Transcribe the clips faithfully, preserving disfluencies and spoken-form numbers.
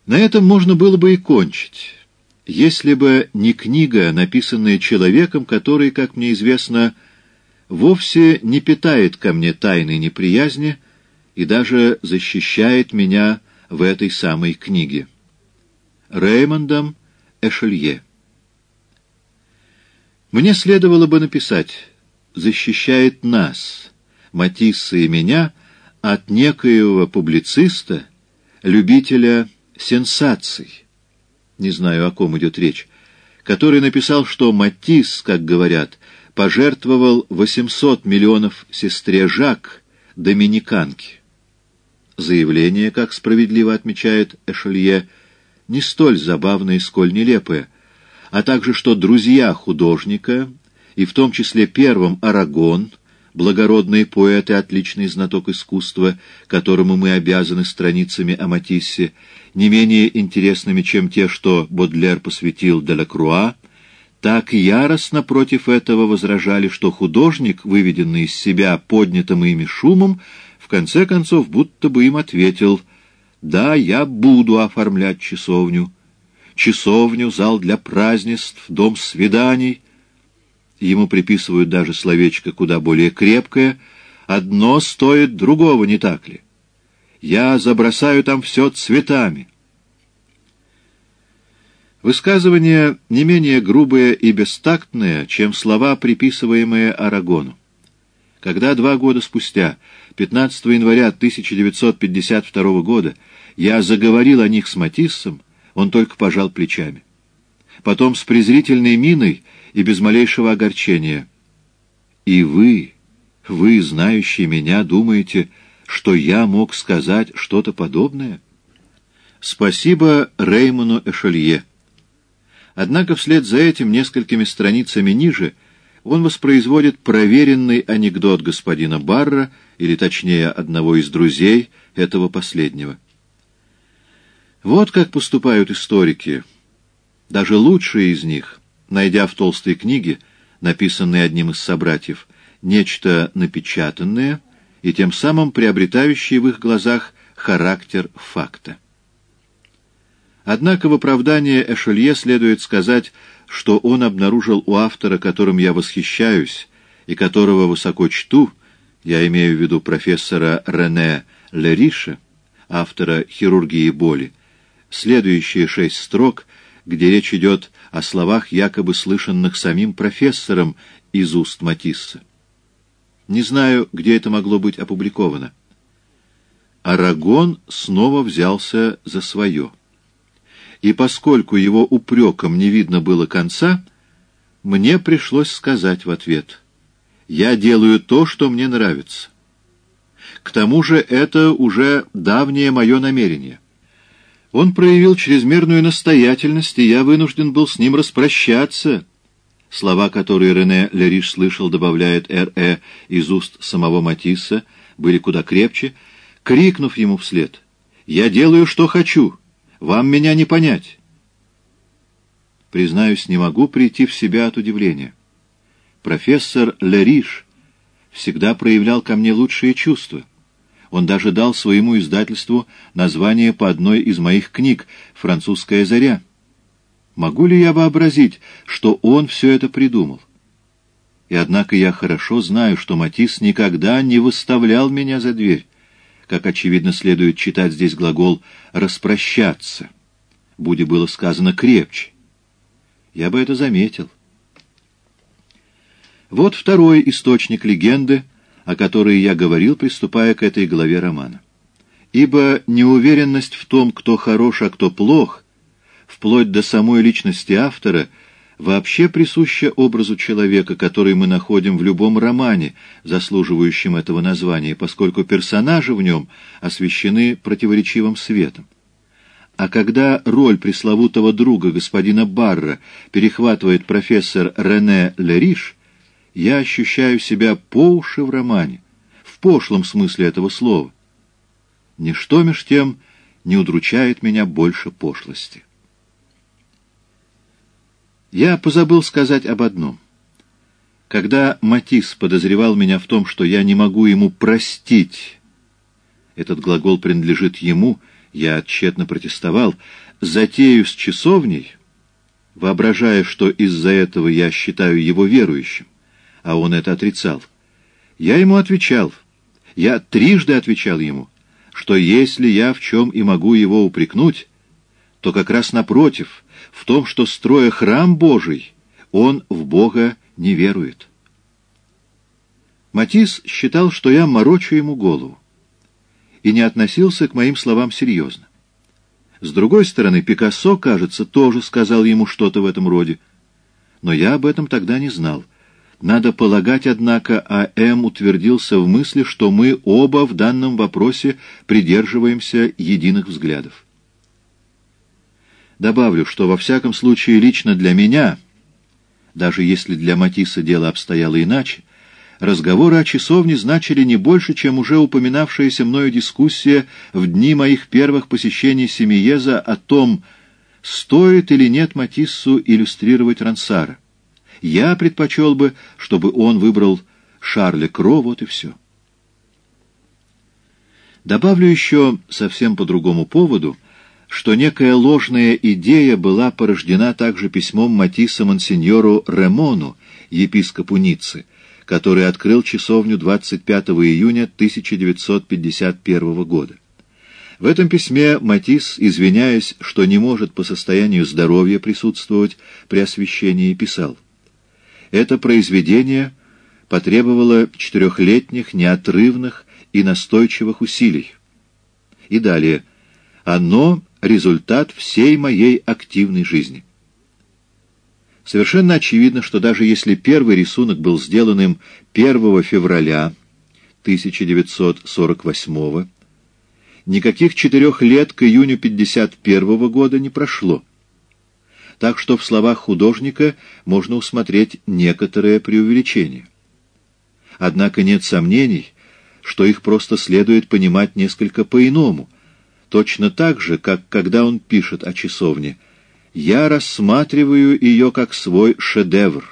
На этом можно было бы и кончить, если бы не книга, написанная человеком, который, как мне известно, вовсе не питает ко мне тайной неприязни и даже защищает меня в этой самой книге. Реймондом Эшелье. Мне следовало бы написать «защищает нас, Матисса и меня, от некоего публициста, любителя сенсаций». Не знаю, о ком идет речь, который написал, что Матисс, как говорят, пожертвовал восемьсот миллионов сестре Жак, доминиканке. Заявление, как справедливо отмечает Эшелье, не столь забавное, сколь нелепое, а также, что друзья художника, и в том числе первым Арагон, благородный поэт и отличный знаток искусства, которому мы обязаны страницами о Матиссе, не менее интересными, чем те, что Бодлер посвятил Делакруа, так яростно против этого возражали, что художник, выведенный из себя поднятым ими шумом, в конце концов будто бы им ответил: «Да, я буду оформлять часовню. Часовню, зал для празднеств, дом свиданий». Ему приписывают даже словечко куда более крепкое: «Одно стоит другого, не так ли? Я забросаю там все цветами». Высказывание не менее грубое и бестактное, чем слова, приписываемые Арагону. Когда два года спустя, пятнадцатого января тысяча девятьсот пятьдесят второго года, я заговорил о них с Матиссом, он только пожал плечами. Потом с презрительной миной и без малейшего огорчения: «И вы, вы, знающие меня, думаете, что я мог сказать что-то подобное?» Спасибо Реймону Эшелье. Однако вслед за этим, несколькими страницами ниже, он воспроизводит проверенный анекдот господина Барра, или точнее одного из друзей этого последнего. Вот как поступают историки. Даже лучшие из них, найдя в толстой книге, написанной одним из собратьев, нечто напечатанное и тем самым приобретающее в их глазах характер факта. Однако в оправдание Эшелье следует сказать, что он обнаружил у автора, которым я восхищаюсь и которого высоко чту, я имею в виду профессора Рене Лериша, автора «Хирургии боли», следующие шесть строк, где речь идет о словах, якобы слышанных самим профессором из уст Матисса. Не знаю, где это могло быть опубликовано. Арагон снова взялся за свое. И поскольку его упрекам не видно было конца, мне пришлось сказать в ответ: «Я делаю то, что мне нравится». К тому же это уже давнее мое намерение. Он проявил чрезмерную настоятельность, и я вынужден был с ним распрощаться. Слова, которые Рене Лериш слышал, добавляет Р Э из уст самого Матисса, были куда крепче, крикнув ему вслед: «Я делаю, что хочу! Вам меня не понять!» Признаюсь, не могу прийти в себя от удивления. Профессор Лериш всегда проявлял ко мне лучшие чувства. Он даже дал своему издательству название по одной из моих книг «Французская заря». Могу ли я вообразить, что он все это придумал? И однако я хорошо знаю, что Матисс никогда не выставлял меня за дверь. Как, очевидно, следует читать здесь глагол «распрощаться». Будь было сказано крепче. Я бы это заметил. Вот второй источник легенды, о которой я говорил, приступая к этой главе романа. Ибо неуверенность в том, кто хорош, а кто плох, вплоть до самой личности автора, вообще присуща образу человека, который мы находим в любом романе, заслуживающем этого названия, поскольку персонажи в нем освещены противоречивым светом. А когда роль пресловутого друга господина Барра перехватывает профессор Рене Лериш, я ощущаю себя по уши в романе, в пошлом смысле этого слова. Ничто меж тем не удручает меня больше пошлости. Я позабыл сказать об одном. Когда Матисс подозревал меня в том, что я не могу ему простить, этот глагол принадлежит ему, Я тщетно протестовал, затею с часовней, воображая, что из-за этого я считаю его верующим, а он это отрицал. Я ему отвечал, я трижды отвечал ему, что если я в чем и могу его упрекнуть, то как раз напротив, в том, что, строя храм Божий, он в Бога не верует. Матисс считал, что я морочу ему голову, и не относился к моим словам серьезно. С другой стороны, Пикассо, кажется, тоже сказал ему что-то в этом роде. Но я об этом тогда не знал. Надо полагать, однако, А.М. утвердился в мысли, что мы оба в данном вопросе придерживаемся единых взглядов. Добавлю, что во всяком случае лично для меня, даже если для Матисса дело обстояло иначе, разговоры о часовне значили не больше, чем уже упоминавшаяся мною дискуссия в дни моих первых посещений Семиеза о том, стоит или нет Матиссу иллюстрировать Рансара. Я предпочел бы, чтобы он выбрал Шарля Кро, вот и все. Добавлю еще совсем по другому поводу, что некая ложная идея была порождена также письмом Матисса монсеньору Ремону, епископу Ниццы, который открыл часовню двадцать пятого июня тысяча девятьсот пятьдесят первого года. В этом письме Матисс, извиняясь, что не может по состоянию здоровья присутствовать при освящении, писал: «Это произведение потребовало четырехлетних, неотрывных и настойчивых усилий». И далее: «Оно — результат всей моей активной жизни». Совершенно очевидно, что даже если первый рисунок был сделан им первого февраля тысяча девятьсот сорок восьмого, никаких четырех лет к июню пятьдесят первого года не прошло. Так что в словах художника можно усмотреть некоторое преувеличение. Однако нет сомнений, что их просто следует понимать несколько по-иному, точно так же, как когда он пишет о часовне: «Я рассматриваю ее как свой шедевр».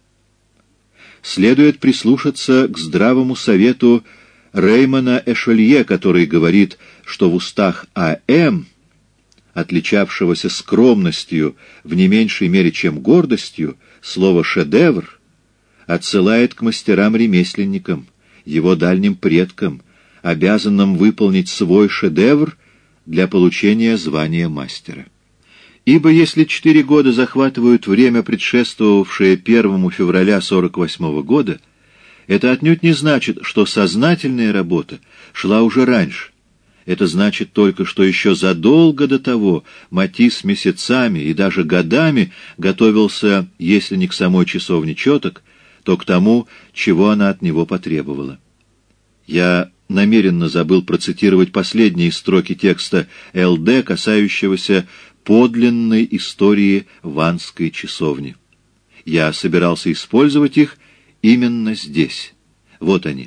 Следует прислушаться к здравому совету Реймона Эшелье, который говорит, что в устах А.М., отличавшегося скромностью в не меньшей мере, чем гордостью, слово «шедевр» отсылает к мастерам-ремесленникам, его дальним предкам, обязанным выполнить свой шедевр для получения звания мастера. Ибо если четыре года захватывают время, предшествовавшее первому февраля сорок восьмого года, это отнюдь не значит, что сознательная работа шла уже раньше. Это значит только, что еще задолго до того Матисс месяцами и даже годами готовился, если не к самой часовне четок, то к тому, чего она от него потребовала. Я намеренно забыл процитировать последние строки текста Эл Дэ, касающегося подлинной истории Ванской часовни. Я собирался использовать их именно здесь. Вот они.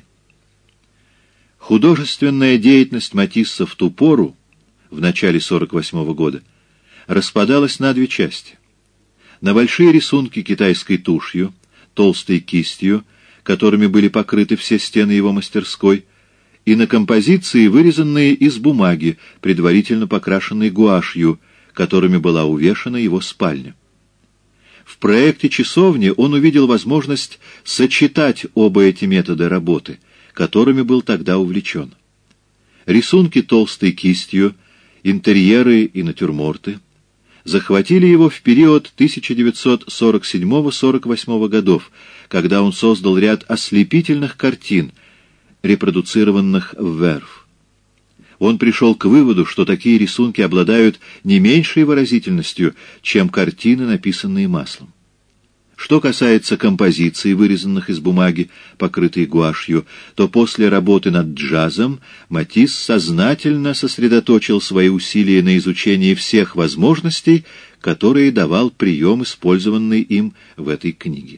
Художественная деятельность Матисса в ту пору, в начале сорок восьмого года, распадалась на две части. На большие рисунки китайской тушью, толстой кистью, которыми были покрыты все стены его мастерской, и на композиции, вырезанные из бумаги, предварительно покрашенной гуашью, которыми была увешана его спальня. В проекте часовни он увидел возможность сочетать оба эти метода работы, которыми был тогда увлечен. Рисунки толстой кистью, интерьеры и натюрморты захватили его в период тысяча девятьсот сорок седьмого — сорок восьмого годов, когда он создал ряд ослепительных картин, репродуцированных в Верф. Он пришел к выводу, что такие рисунки обладают не меньшей выразительностью, чем картины, написанные маслом. Что касается композиций, вырезанных из бумаги, покрытой гуашью, то после работы над джазом Матисс сознательно сосредоточил свои усилия на изучении всех возможностей, которые давал прием, использованный им в этой книге.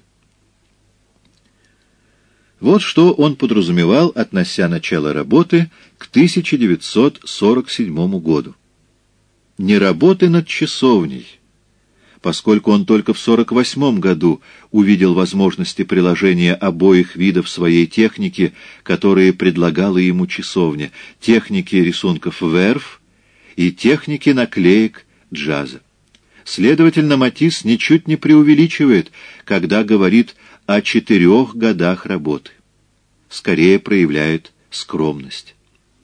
Вот что он подразумевал, относя начало работы к тысяча девятьсот сорок седьмому году. Не работы над часовней, поскольку он только в сорок восьмом году увидел возможности приложения обоих видов своей техники, которые предлагала ему часовня, техники рисунков Верф и техники наклеек джаза. Следовательно, Матисс ничуть не преувеличивает, когда говорит о четырех годах работы. Скорее проявляет скромность.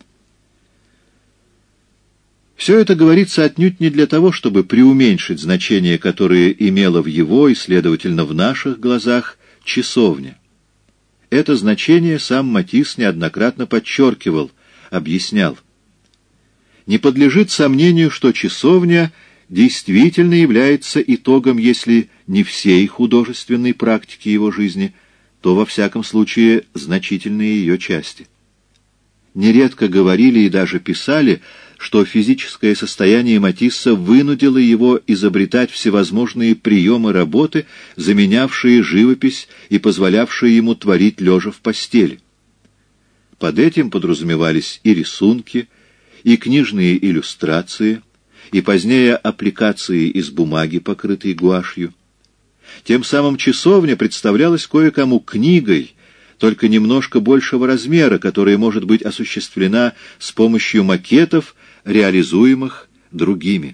Все это говорится отнюдь не для того, чтобы преуменьшить значение, которое имело в его и, следовательно, в наших глазах часовня. Это значение сам Матисс неоднократно подчеркивал, объяснял. Не подлежит сомнению, что часовня действительно является итогом, если не всей художественной практики его жизни, то, во всяком случае, значительной ее части. Нередко говорили и даже писали, что физическое состояние Матисса вынудило его изобретать всевозможные приемы работы, заменявшие живопись и позволявшие ему творить лежа в постели. Под этим подразумевались и рисунки, и книжные иллюстрации, и позднее аппликации из бумаги, покрытой гуашью. Тем самым часовня представлялась кое-кому книгой, только немножко большего размера, которая может быть осуществлена с помощью макетов, реализуемых другими.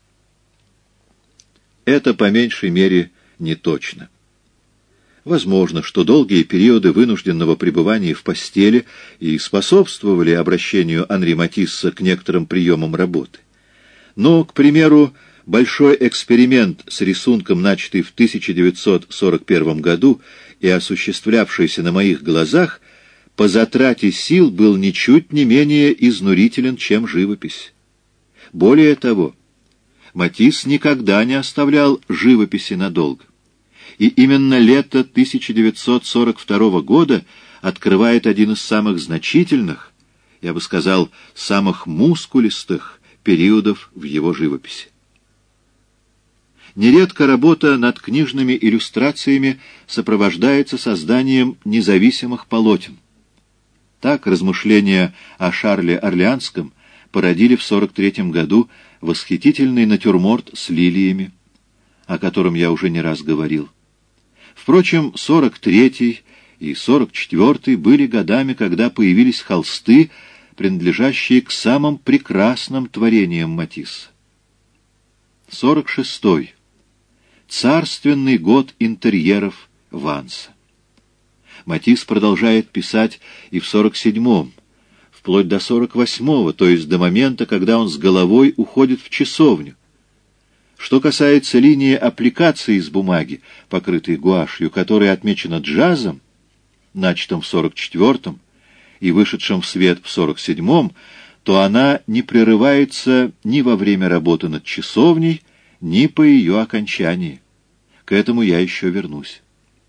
Это по меньшей мере не точно. Возможно, что долгие периоды вынужденного пребывания в постели и способствовали обращению Анри Матисса к некоторым приемам работы. Но, к примеру, большой эксперимент с рисунком, начатый в тысяча девятьсот сорок первом году и осуществлявшийся на моих глазах, по затрате сил был ничуть не менее изнурителен, чем живопись. Более того, Матисс никогда не оставлял живописи надолго. И именно лето тысяча девятьсот сорок второго года открывает один из самых значительных, я бы сказал, самых мускулистых периодов в его живописи. Нередко работа над книжными иллюстрациями сопровождается созданием независимых полотен. Так размышления о Шарле Орлеанском породили в сорок третьем году восхитительный натюрморт с лилиями, о котором я уже не раз говорил. Впрочем, сорок третий и сорок четвёртый были годами, когда появились холсты, принадлежащие к самым прекрасным творениям Матисса. сорок шестой. Царственный год интерьеров Ванса. Матисс продолжает писать и в сорок седьмом, вплоть до сорок восьмого, то есть до момента, когда он с головой уходит в часовню. Что касается линии аппликации из бумаги, покрытой гуашью, которая отмечена джазом, начатым в сорок четвёртом и вышедшим в свет в сорок седьмом, то она не прерывается ни во время работы над часовней, ни по ее окончании. К этому я еще вернусь.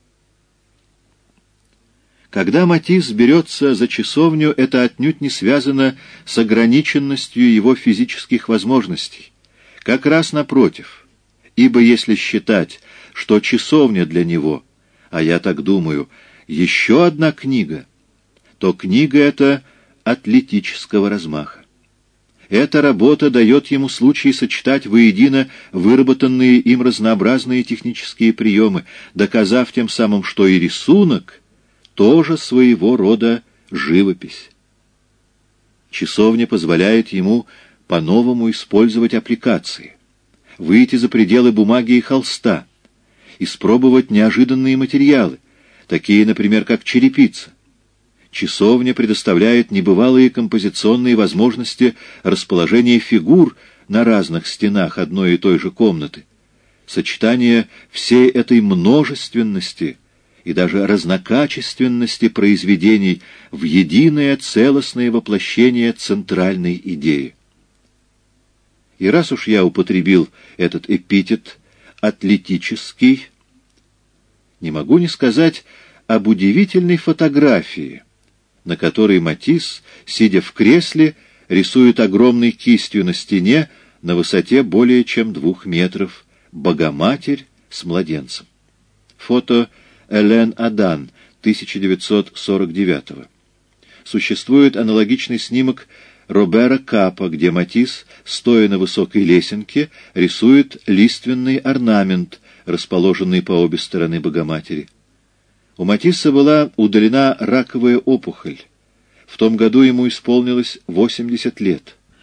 Когда Матисс берется за часовню, это отнюдь не связано с ограниченностью его физических возможностей. Как раз напротив, ибо если считать, что часовня для него, а я так думаю, еще одна книга, то книга эта атлетического размаха. Эта работа дает ему случай сочетать воедино выработанные им разнообразные технические приемы, доказав тем самым, что и рисунок тоже своего рода живопись. Часовня позволяет ему по-новому использовать аппликации, выйти за пределы бумаги и холста, испробовать неожиданные материалы, такие, например, как черепица. Часовня предоставляет небывалые композиционные возможности расположения фигур на разных стенах одной и той же комнаты, сочетание всей этой множественности и даже разнокачественности произведений в единое целостное воплощение центральной идеи. И раз уж я употребил этот эпитет «атлетический», не могу не сказать об удивительной фотографии, на которой Матисс, сидя в кресле, рисует огромной кистью на стене на высоте более чем двух метров Богоматерь с младенцем. Фото Элен Адан, тысяча девятьсот сорок девятого. Существует аналогичный снимок Робера Капа, где Матисс, стоя на высокой лесенке, рисует лиственный орнамент, расположенный по обе стороны Богоматери. У Матисса была удалена раковая опухоль. В том году ему исполнилось восемьдесят лет.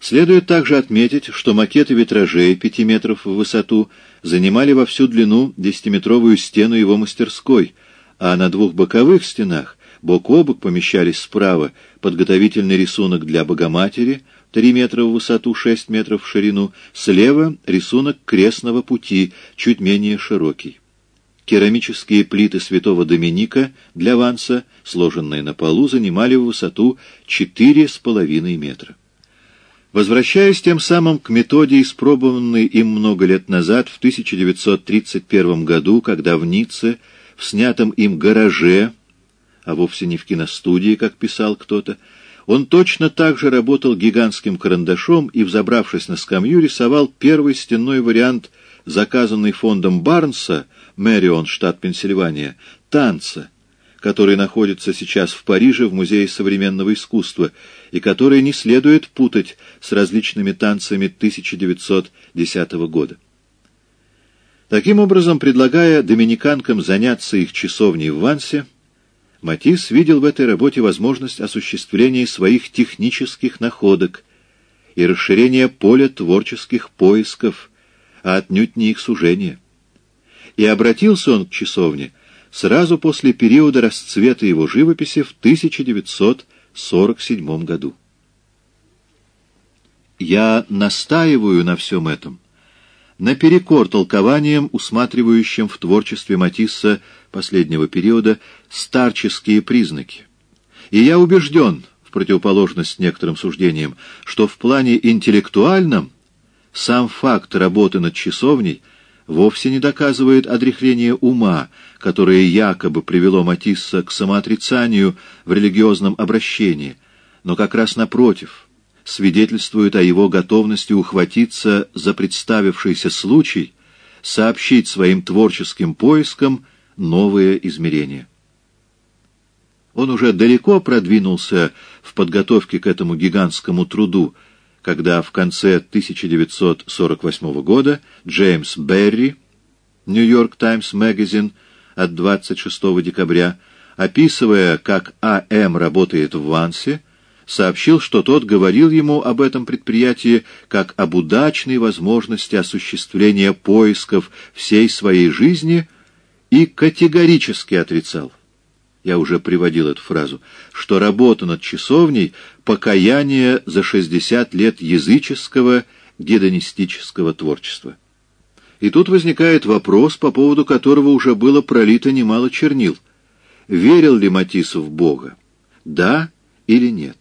Следует также отметить, что макеты витражей пяти метров в высоту занимали во всю длину десятиметровую стену его мастерской, а на двух боковых стенах бок о бок помещались справа подготовительный рисунок для Богоматери, три метра в высоту, шесть метров в ширину, слева рисунок крестного пути, чуть менее широкий. Керамические плиты святого Доминика для ванса, сложенные на полу, занимали в высоту четыре с половиной метра. Возвращаясь тем самым к методе, испробованной им много лет назад, в тысяча девятьсот тридцать первом году, когда в Ницце, в снятом им гараже, а вовсе не в киностудии, как писал кто-то, он точно так же работал гигантским карандашом и, взобравшись на скамью, рисовал первый стенной вариант, заказанный фондом Барнса, Мэрион, штат Пенсильвания, танца, который находится сейчас в Париже в Музее современного искусства и который не следует путать с различными танцами тысяча девятьсот десятого года. Таким образом, предлагая доминиканкам заняться их часовней в Вансе, Матисс видел в этой работе возможность осуществления своих технических находок и расширения поля творческих поисков, а отнюдь не их сужения. И обратился он к часовне сразу после периода расцвета его живописи в тысяча девятьсот сорок седьмом году. Я настаиваю на всем этом, наперекор толкованиям, усматривающим в творчестве Матисса последнего периода старческие признаки. И я убежден, в противоположность некоторым суждениям, что в плане интеллектуальном сам факт работы над часовней вовсе не доказывает одряхление ума, которое якобы привело Матисса к самоотрицанию в религиозном обращении, но как раз напротив, свидетельствует о его готовности ухватиться за представившийся случай, сообщить своим творческим поискам новые измерения. Он уже далеко продвинулся в подготовке к этому гигантскому труду, когда в конце тысяча девятьсот сорок восьмого года Джеймс Берри, Нью-Йорк Таймс Магазин от двадцать шестого декабря, описывая, как А М работает в Вансе, сообщил, что тот говорил ему об этом предприятии как об удачной возможности осуществления поисков всей своей жизни и категорически отрицал, я уже приводил эту фразу, что работа над часовней — покаяние за шестьдесят лет языческого гедонистического творчества. И тут возникает вопрос, по поводу которого уже было пролито немало чернил. Верил ли Матисс в Бога? Да или нет?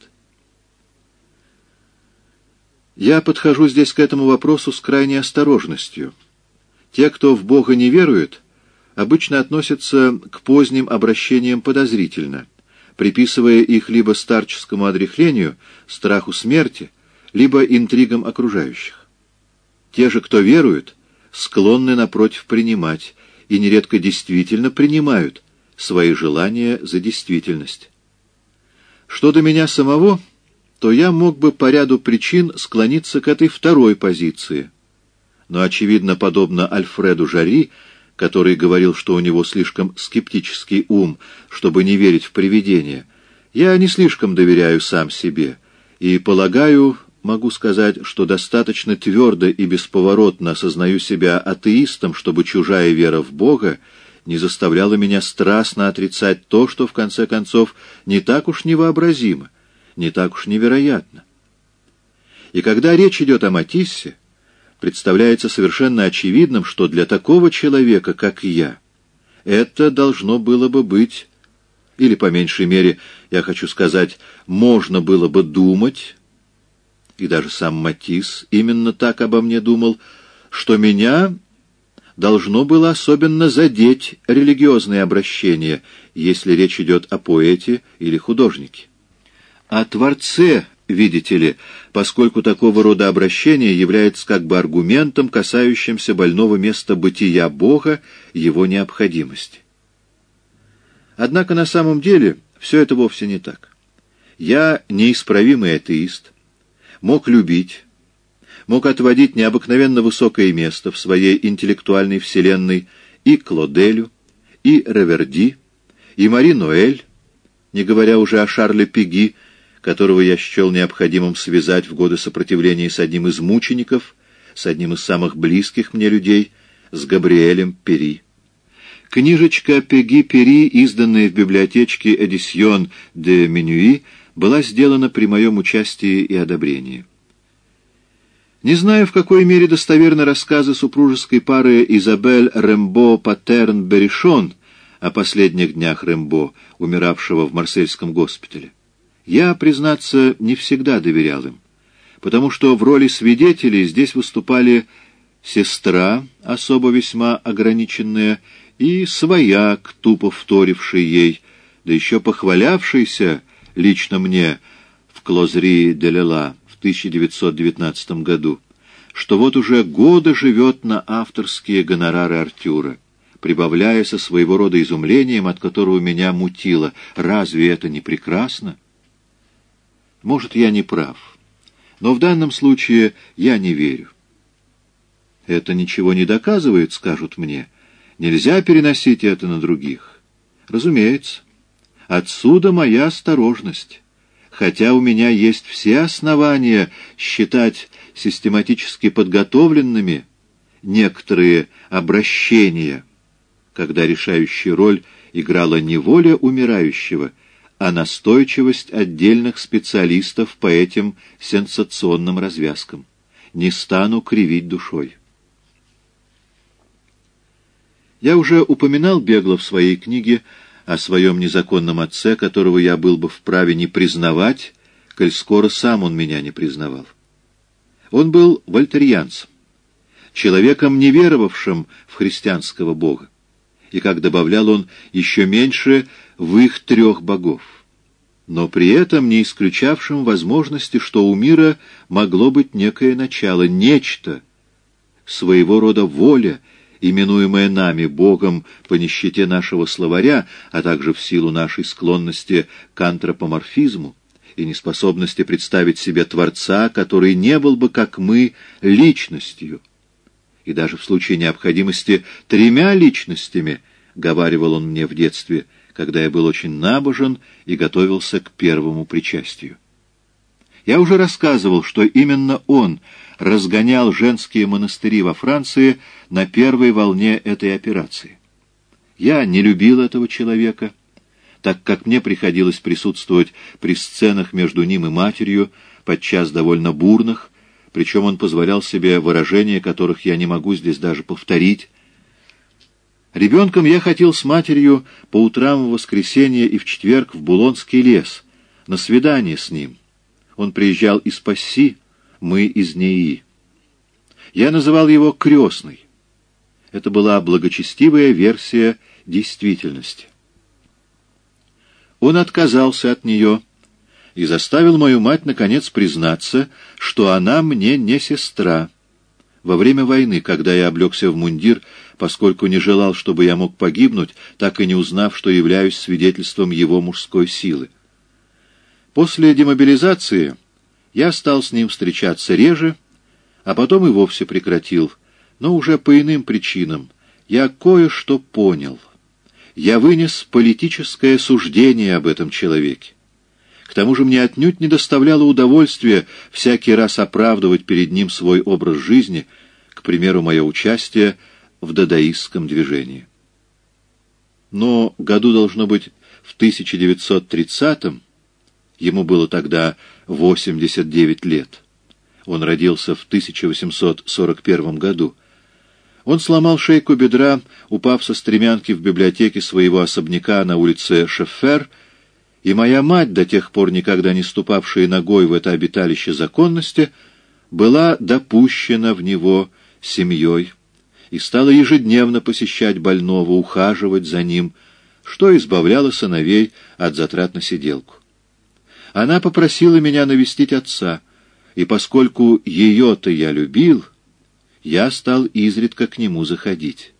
Я подхожу здесь к этому вопросу с крайней осторожностью. Те, кто в Бога не верует, обычно относятся к поздним обращениям подозрительно, приписывая их либо старческому одряхлению, страху смерти, либо интригам окружающих. Те же, кто верует, склонны, напротив, принимать, и нередко действительно принимают свои желания за действительность. Что до меня самого, то я мог бы по ряду причин склониться к этой второй позиции. Но, очевидно, подобно Альфреду Жарри, который говорил, что у него слишком скептический ум, чтобы не верить в привидения, я не слишком доверяю сам себе и, полагаю, могу сказать, что достаточно твердо и бесповоротно осознаю себя атеистом, чтобы чужая вера в Бога не заставляла меня страстно отрицать то, что, в конце концов, не так уж невообразимо, не так уж невероятно. И когда речь идет о Матиссе, представляется совершенно очевидным, что для такого человека, как я, это должно было бы быть, или, по меньшей мере, я хочу сказать, можно было бы думать, и даже сам Матисс именно так обо мне думал, что меня должно было особенно задеть религиозное обращение, если речь идет о поэте или художнике. О Творце, видите ли, поскольку такого рода обращение является как бы аргументом, касающимся больного места бытия Бога, его необходимости. Однако на самом деле все это вовсе не так. Я неисправимый атеист, мог любить, мог отводить необыкновенно высокое место в своей интеллектуальной вселенной и Клоделю, и Реверди, и Мари Ноэль, не говоря уже о Шарле Пеги, которого я счел необходимым связать в годы сопротивления с одним из мучеников, с одним из самых близких мне людей, с Габриэлем Пери. Книжечка Пеги Пери, изданная в библиотечке «Эдисьон де Минюи», была сделана при моем участии и одобрении. Не знаю, в какой мере достоверны рассказы супружеской пары Изабель Рембо-Патерн-Беришон о последних днях Рембо, умиравшего в марсельском госпитале. Я, признаться, не всегда доверял им, потому что в роли свидетелей здесь выступали сестра, особо весьма ограниченная, и свояк, тупо вторивший ей, да еще похвалявшийся лично мне в Клозри де Лела в тысяча девятьсот девятнадцатом году, что вот уже годы живет на авторские гонорары Артюра, прибавляя со своего рода изумлением, от которого меня мутило. Разве это не прекрасно? Может, я не прав, но в данном случае я не верю. Это ничего не доказывает, скажут мне. Нельзя переносить это на других. Разумеется. Отсюда моя осторожность. Хотя у меня есть все основания считать систематически подготовленными некоторые обращения, когда решающую роль играла не воля умирающего, а настойчивость отдельных специалистов по этим сенсационным развязкам. Не стану кривить душой. Я уже упоминал бегло в своей книге о своем незаконном отце, которого я был бы вправе не признавать, коль скоро сам он меня не признавал. Он был вольтерианцем, человеком, не веровавшим в христианского бога, и, как добавлял он, еще меньше в их трех богов, но при этом не исключавшим возможности, что у мира могло быть некое начало, нечто, своего рода воля, именуемая нами Богом по нищете нашего словаря, а также в силу нашей склонности к антропоморфизму и неспособности представить себе Творца, который не был бы, как мы, личностью, и даже в случае необходимости тремя личностями, говаривал он мне в детстве, когда я был очень набожен и готовился к первому причастию. Я уже рассказывал, что именно он разгонял женские монастыри во Франции на первой волне этой операции. Я не любил этого человека, так как мне приходилось присутствовать при сценах между ним и матерью, подчас довольно бурных, причем он позволял себе выражения, которых я не могу здесь даже повторить. Ребенком я ходил с матерью по утрам в воскресенье и в четверг в Булонский лес, на свидание с ним. Он приезжал из Пасси, мы из Неи. Я называл его крестный. Это была благочестивая версия действительности. Он отказался от нее и заставил мою мать наконец признаться, что она мне не сестра. Во время войны, когда я облегся в мундир, поскольку не желал, чтобы я мог погибнуть, так и не узнав, что являюсь свидетельством его мужской силы. После демобилизации я стал с ним встречаться реже, а потом и вовсе прекратил, но уже по иным причинам. Я кое-что понял. Я вынес политическое суждение об этом человеке. К тому же мне отнюдь не доставляло удовольствия всякий раз оправдывать перед ним свой образ жизни, к примеру, мое участие в дадаистском движении. Но году, должно быть, в тысяча девятьсот тридцатом, ему было тогда восемьдесят девять лет, он родился в тысяча восемьсот сорок первом году, он сломал шейку бедра, упав со стремянки в библиотеке своего особняка на улице Шеффер, и моя мать, до тех пор никогда не ступавшая ногой в это обиталище законности, была допущена в него семьей и стала ежедневно посещать больного, ухаживать за ним, что избавляло сыновей от затрат на сиделку. Она попросила меня навестить отца, и поскольку ее-то я любил, я стал изредка к нему заходить.